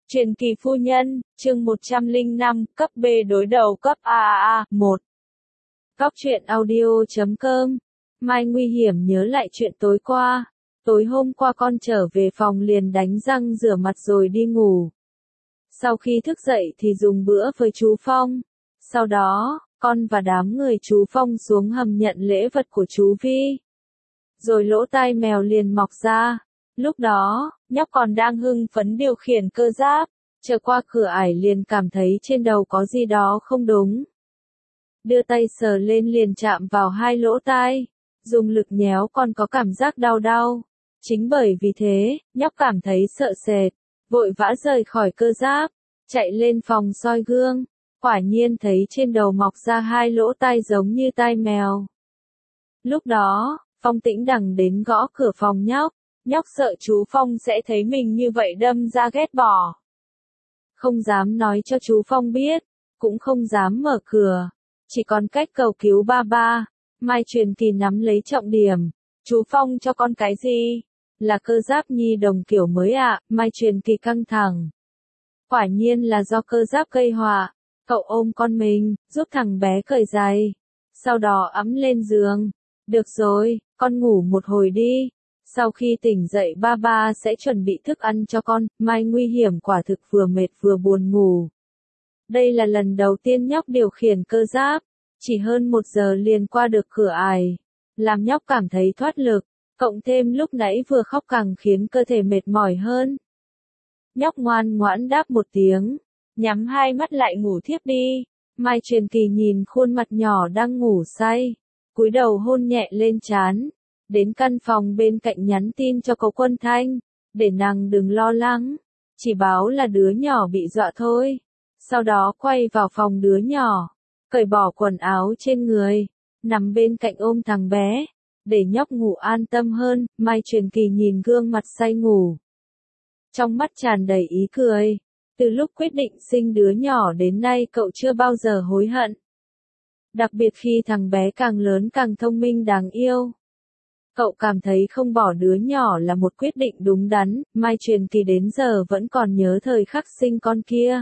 Truyền kỳ phu nhân, chương 105, cấp B đối đầu cấp AAA, 1. Góc truyện audio.com. Mai nguy hiểm nhớ lại chuyện tối qua. Tối hôm qua con trở về phòng liền đánh răng rửa mặt rồi đi ngủ. Sau khi thức dậy thì dùng bữa với chú Phong. Sau đó, con và đám người chú Phong xuống hầm nhận lễ vật của chú Vi. Rồi lỗ tai mèo liền mọc ra. Lúc đó, nhóc còn đang hưng phấn điều khiển cơ giáp, chờ qua cửa ải liền cảm thấy trên đầu có gì đó không đúng. Đưa tay sờ lên liền chạm vào hai lỗ tai, dùng lực nhéo còn có cảm giác đau đau. Chính bởi vì thế, nhóc cảm thấy sợ sệt, vội vã rời khỏi cơ giáp, chạy lên phòng soi gương, quả nhiên thấy trên đầu mọc ra hai lỗ tai giống như tai mèo. Lúc đó, Phong Tĩnh Đằng đến gõ cửa phòng nhóc. Nhóc sợ chú Phong sẽ thấy mình như vậy đâm ra ghét bỏ. Không dám nói cho chú Phong biết, cũng không dám mở cửa, chỉ còn cách cầu cứu ba ba. Mai Truyền Kỳ nắm lấy trọng điểm. Chú Phong cho con cái gì? Là cơ giáp nhi đồng kiểu mới ạ. Mai Truyền Kỳ căng thẳng. Quả nhiên là do cơ giáp gây họa. Cậu ôm con mình, giúp thằng bé cởi giày. Sau đó ẵm lên giường. Được rồi, con ngủ một hồi đi. Sau khi tỉnh dậy ba ba sẽ chuẩn bị thức ăn cho con. Mai nguy hiểm quả thực vừa mệt vừa buồn ngủ. Đây là lần đầu tiên nhóc điều khiển cơ giáp. Chỉ hơn 1 giờ liền qua được cửa ải. Làm nhóc cảm thấy thoát lực. Cộng thêm lúc nãy vừa khóc càng khiến cơ thể mệt mỏi hơn. Nhóc ngoan ngoãn đáp một tiếng. Nhắm hai mắt lại ngủ thiếp đi. Mai Truyền Kỳ nhìn khuôn mặt nhỏ đang ngủ say. Cúi đầu hôn nhẹ lên trán. Đến căn phòng bên cạnh nhắn tin cho Cố Quân Thanh, để nàng đừng lo lắng, chỉ báo là đứa nhỏ bị dọa thôi. Sau đó quay vào phòng đứa nhỏ, cởi bỏ quần áo trên người, nằm bên cạnh ôm thằng bé, để nhóc ngủ an tâm hơn. Mai Truyền Kỳ nhìn gương mặt say ngủ, trong mắt tràn đầy ý cười. Từ lúc quyết định sinh đứa nhỏ đến nay cậu chưa bao giờ hối hận. Đặc biệt khi thằng bé càng lớn càng thông minh đáng yêu. Cậu cảm thấy không bỏ đứa nhỏ là một quyết định đúng đắn. Mai Truyền Kỳ đến giờ vẫn còn nhớ thời khắc sinh con kia.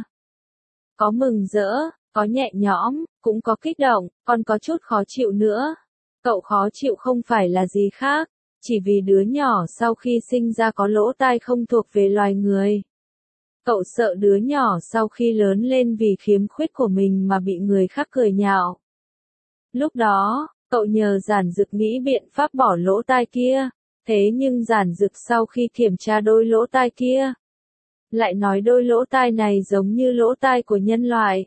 Có mừng rỡ, có nhẹ nhõm, cũng có kích động, còn có chút khó chịu nữa. Cậu khó chịu không phải là gì khác, chỉ vì đứa nhỏ sau khi sinh ra có lỗ tai không thuộc về loài người. Cậu sợ đứa nhỏ sau khi lớn lên vì khiếm khuyết của mình mà bị người khác cười nhạo. Lúc đó, cậu nhờ Giản Dực nghĩ biện pháp bỏ lỗ tai kia, thế nhưng Giản Dực sau khi kiểm tra đôi lỗ tai kia, lại nói đôi lỗ tai này giống như lỗ tai của nhân loại.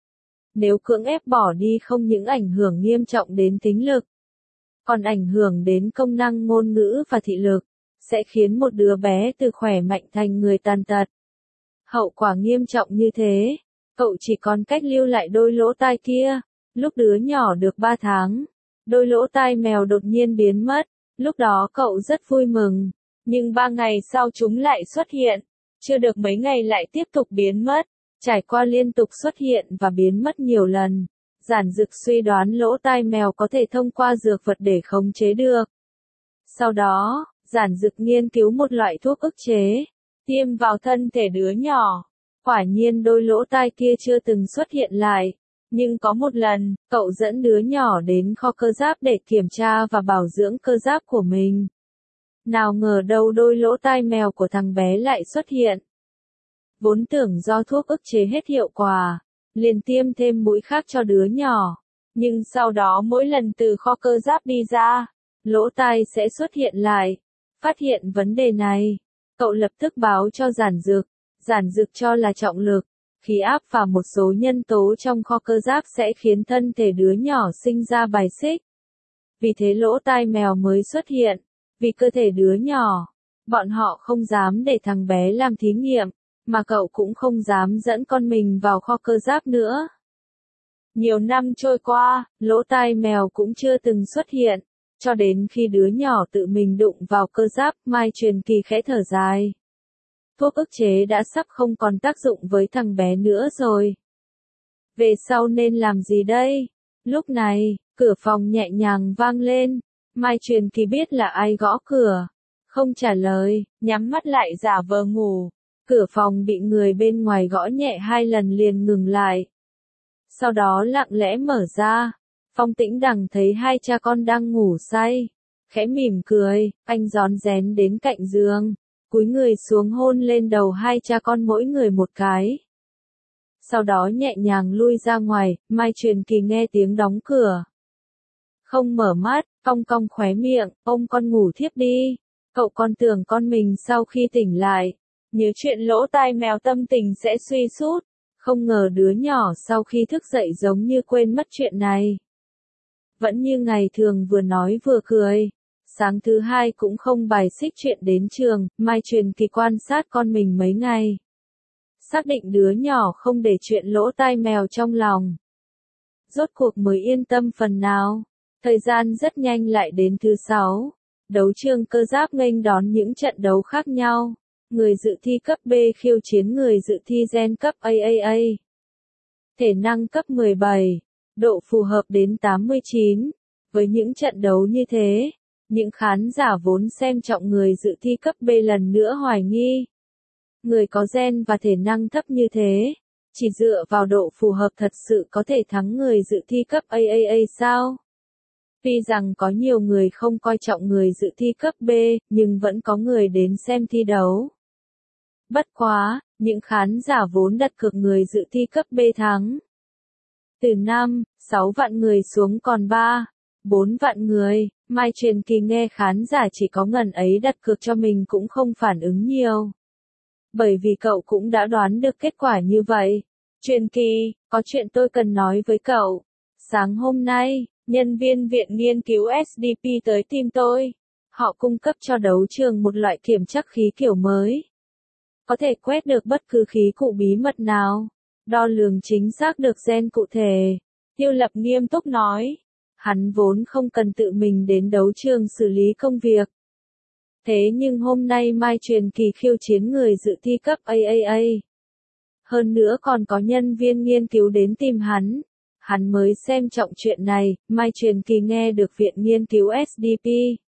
Nếu cưỡng ép bỏ đi không những ảnh hưởng nghiêm trọng đến tính lực, còn ảnh hưởng đến công năng ngôn ngữ và thị lực, sẽ khiến một đứa bé từ khỏe mạnh thành người tàn tật. Hậu quả nghiêm trọng như thế, cậu chỉ còn cách lưu lại đôi lỗ tai kia. Lúc đứa nhỏ được 3 tháng, đôi lỗ tai mèo đột nhiên biến mất. Lúc đó cậu rất vui mừng, nhưng 3 ngày sau chúng lại xuất hiện. Chưa được mấy ngày lại tiếp tục biến mất. Trải qua liên tục xuất hiện và biến mất nhiều lần, Giản Dực suy đoán lỗ tai mèo có thể thông qua dược vật để khống chế được. Sau đó, Giản Dực nghiên cứu một loại thuốc ức chế, tiêm vào thân thể đứa nhỏ. Quả nhiên đôi lỗ tai kia chưa từng xuất hiện lại. Nhưng có một lần, cậu dẫn đứa nhỏ đến kho cơ giáp để kiểm tra và bảo dưỡng cơ giáp của mình. Nào ngờ đâu đôi lỗ tai mèo của thằng bé lại xuất hiện. Vốn tưởng do thuốc ức chế hết hiệu quả, liền tiêm thêm mũi khác cho đứa nhỏ. Nhưng sau đó mỗi lần từ kho cơ giáp đi ra, lỗ tai sẽ xuất hiện lại. Phát hiện vấn đề này, cậu lập tức báo cho Giản Dực. Giản Dực cho là trọng lực, khí áp và một số nhân tố trong kho cơ giáp sẽ khiến thân thể đứa nhỏ sinh ra bài xích. Vì thế lỗ tai mèo mới xuất hiện. Vì cơ thể đứa nhỏ, bọn họ không dám để thằng bé làm thí nghiệm, mà cậu cũng không dám dẫn con mình vào kho cơ giáp nữa. Nhiều năm trôi qua, lỗ tai mèo cũng chưa từng xuất hiện, cho đến khi đứa nhỏ tự mình đụng vào cơ giáp. Mai Truyền Kỳ khẽ thở dài. Thuốc ức chế đã sắp không còn tác dụng với thằng bé nữa rồi. Về sau nên làm gì đây? Lúc này, cửa phòng nhẹ nhàng vang lên. Mai Truyền Kỳ biết là ai gõ cửa. Không trả lời, nhắm mắt lại giả vờ ngủ. Cửa phòng bị người bên ngoài gõ nhẹ 2 lần liền ngừng lại. Sau đó lặng lẽ mở ra. Phong Tĩnh Đằng thấy hai cha con đang ngủ say. Khẽ mỉm cười, anh rón rén đến cạnh giường. Cúi người xuống hôn lên đầu hai cha con mỗi người một cái. Sau đó nhẹ nhàng lui ra ngoài, Mai Truyền Kỳ nghe tiếng đóng cửa. Không mở mắt, cong cong khóe miệng, ôm con ngủ thiếp đi. Cậu còn tưởng con mình sau khi tỉnh lại, nhớ chuyện lỗ tai mèo tâm tình sẽ suy sút. Không ngờ đứa nhỏ sau khi thức dậy giống như quên mất chuyện này. Vẫn như ngày thường vừa nói vừa cười. Sáng thứ hai cũng không bài xích chuyện đến trường, Mai Truyền Kỳ quan sát con mình mấy ngày. Xác định đứa nhỏ không để chuyện lỗ tai mèo trong lòng. Rốt cuộc mới yên tâm phần nào. Thời gian rất nhanh lại đến thứ 6. Đấu trường cơ giáp nghênh đón những trận đấu khác nhau. Người dự thi cấp B khiêu chiến người dự thi gen cấp AAA. Thể năng cấp 17. Độ phù hợp đến 89. Với những trận đấu như thế, những khán giả vốn xem trọng người dự thi cấp B lần nữa hoài nghi. Người có gen và thể năng thấp như thế, chỉ dựa vào độ phù hợp thật sự có thể thắng người dự thi cấp AAA sao? Tuy rằng có nhiều người không coi trọng người dự thi cấp B, nhưng vẫn có người đến xem thi đấu. Bất quá, những khán giả vốn đặt cược người dự thi cấp B thắng. Từ 6 vạn người xuống còn 4 vạn người, Mai Truyền Kỳ nghe khán giả chỉ có ngần ấy đặt cược cho mình cũng không phản ứng nhiều. Bởi vì cậu cũng đã đoán được kết quả như vậy. Truyền Kỳ, có chuyện tôi cần nói với cậu. Sáng hôm nay, nhân viên viện nghiên cứu SDP tới tìm tôi. Họ cung cấp cho đấu trường một loại kiểm trắc khí kiểu mới. Có thể quét được bất cứ khí cụ bí mật nào. Đo lường chính xác được gen cụ thể. Tiêu Lập nghiêm túc nói. Hắn vốn không cần tự mình đến đấu trường xử lý công việc. Thế nhưng hôm nay Mai Truyền Kỳ khiêu chiến người dự thi cấp AAA. Hơn nữa còn có nhân viên nghiên cứu đến tìm hắn. Hắn mới xem trọng chuyện này, Mai Truyền Kỳ nghe được viện nghiên cứu SDP.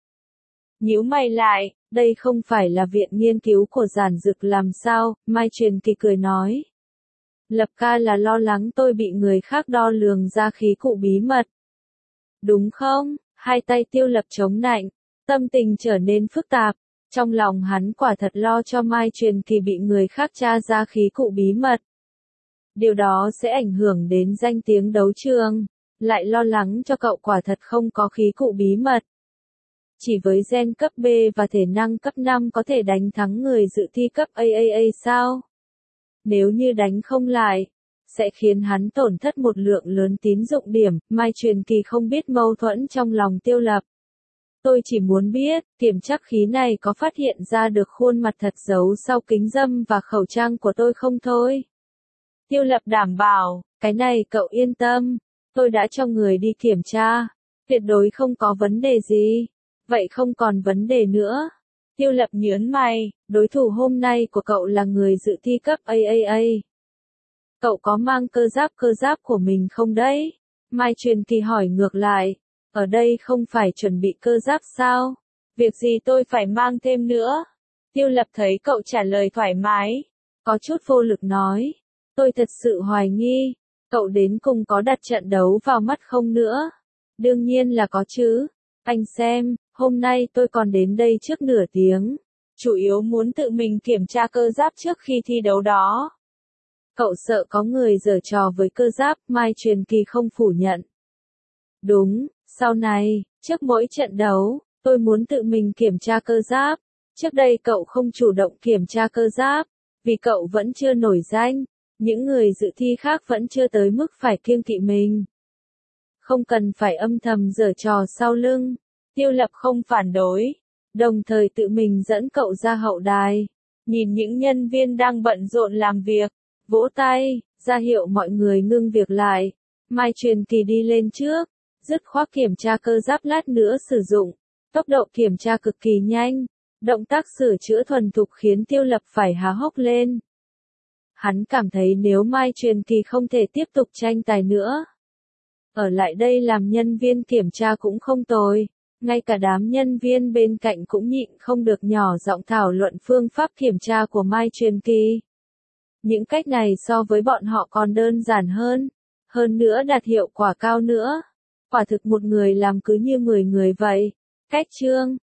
Nhíu mày lại, đây không phải là viện nghiên cứu của Giản Dực làm sao, Mai Truyền Kỳ cười nói. Lập ca là lo lắng tôi bị người khác đo lường ra khí cụ bí mật. Đúng không? Hai tay Tiêu Lập chống nạnh, tâm tình trở nên phức tạp. Trong lòng hắn quả thật lo cho Mai Truyền Kỳ bị người khác tra ra khí cụ bí mật. Điều đó sẽ ảnh hưởng đến danh tiếng đấu trường. Lại lo lắng cho cậu quả thật không có khí cụ bí mật. Chỉ với gen cấp B và thể năng cấp 5 có thể đánh thắng người dự thi cấp AAA sao? Nếu như đánh không lại, sẽ khiến hắn tổn thất một lượng lớn tín dụng điểm. Mai Truyền Kỳ không biết mâu thuẫn trong lòng Tiêu Lập. Tôi chỉ muốn biết, kiểm trắc khí này có phát hiện ra được khuôn mặt thật giấu sau kính râm và khẩu trang của tôi không thôi? Tiêu Lập đảm bảo, cái này cậu yên tâm, tôi đã cho người đi kiểm tra, tuyệt đối không có vấn đề gì. Vậy không còn vấn đề nữa. Tiêu Lập nhướng mày, đối thủ hôm nay của cậu là người dự thi cấp AAA. Cậu có mang cơ giáp của mình không đấy? Mai Truyền Kỳ hỏi ngược lại. Ở đây không phải chuẩn bị cơ giáp sao? Việc gì tôi phải mang thêm nữa? Tiêu Lập thấy cậu trả lời thoải mái. Có chút vô lực nói. Tôi thật sự hoài nghi. Cậu đến cùng có đặt trận đấu vào mắt không nữa? Đương nhiên là có chứ. Anh xem, hôm nay tôi còn đến đây trước nửa tiếng. Chủ yếu muốn tự mình kiểm tra cơ giáp trước khi thi đấu đó. Cậu sợ có người giở trò với cơ giáp, Mai Truyền Kỳ không phủ nhận. Đúng, sau này, trước mỗi trận đấu, tôi muốn tự mình kiểm tra cơ giáp. Trước đây cậu không chủ động kiểm tra cơ giáp, vì cậu vẫn chưa nổi danh. Những người dự thi khác vẫn chưa tới mức phải kiêng kỵ mình. Không cần phải âm thầm giở trò sau lưng. Tiêu Lập không phản đối, đồng thời tự mình dẫn cậu ra hậu đài. Nhìn những nhân viên đang bận rộn làm việc, vỗ tay, ra hiệu mọi người ngưng việc lại. Mai Truyền Kỳ đi lên trước, dứt khoát kiểm tra cơ giáp lát nữa sử dụng. Tốc độ kiểm tra cực kỳ nhanh, động tác sửa chữa thuần thục khiến Tiêu Lập phải há hốc lên. Hắn cảm thấy nếu Mai Truyền Kỳ không thể tiếp tục tranh tài nữa, ở lại đây làm nhân viên kiểm tra cũng không tồi. Ngay cả đám nhân viên bên cạnh cũng nhịn không được nhỏ giọng thảo luận phương pháp kiểm tra của Mai Truyền Kỳ. Những cách này so với bọn họ còn đơn giản hơn nữa đạt hiệu quả cao nữa. Quả thực một người làm cứ như 10 người vậy. Cách chương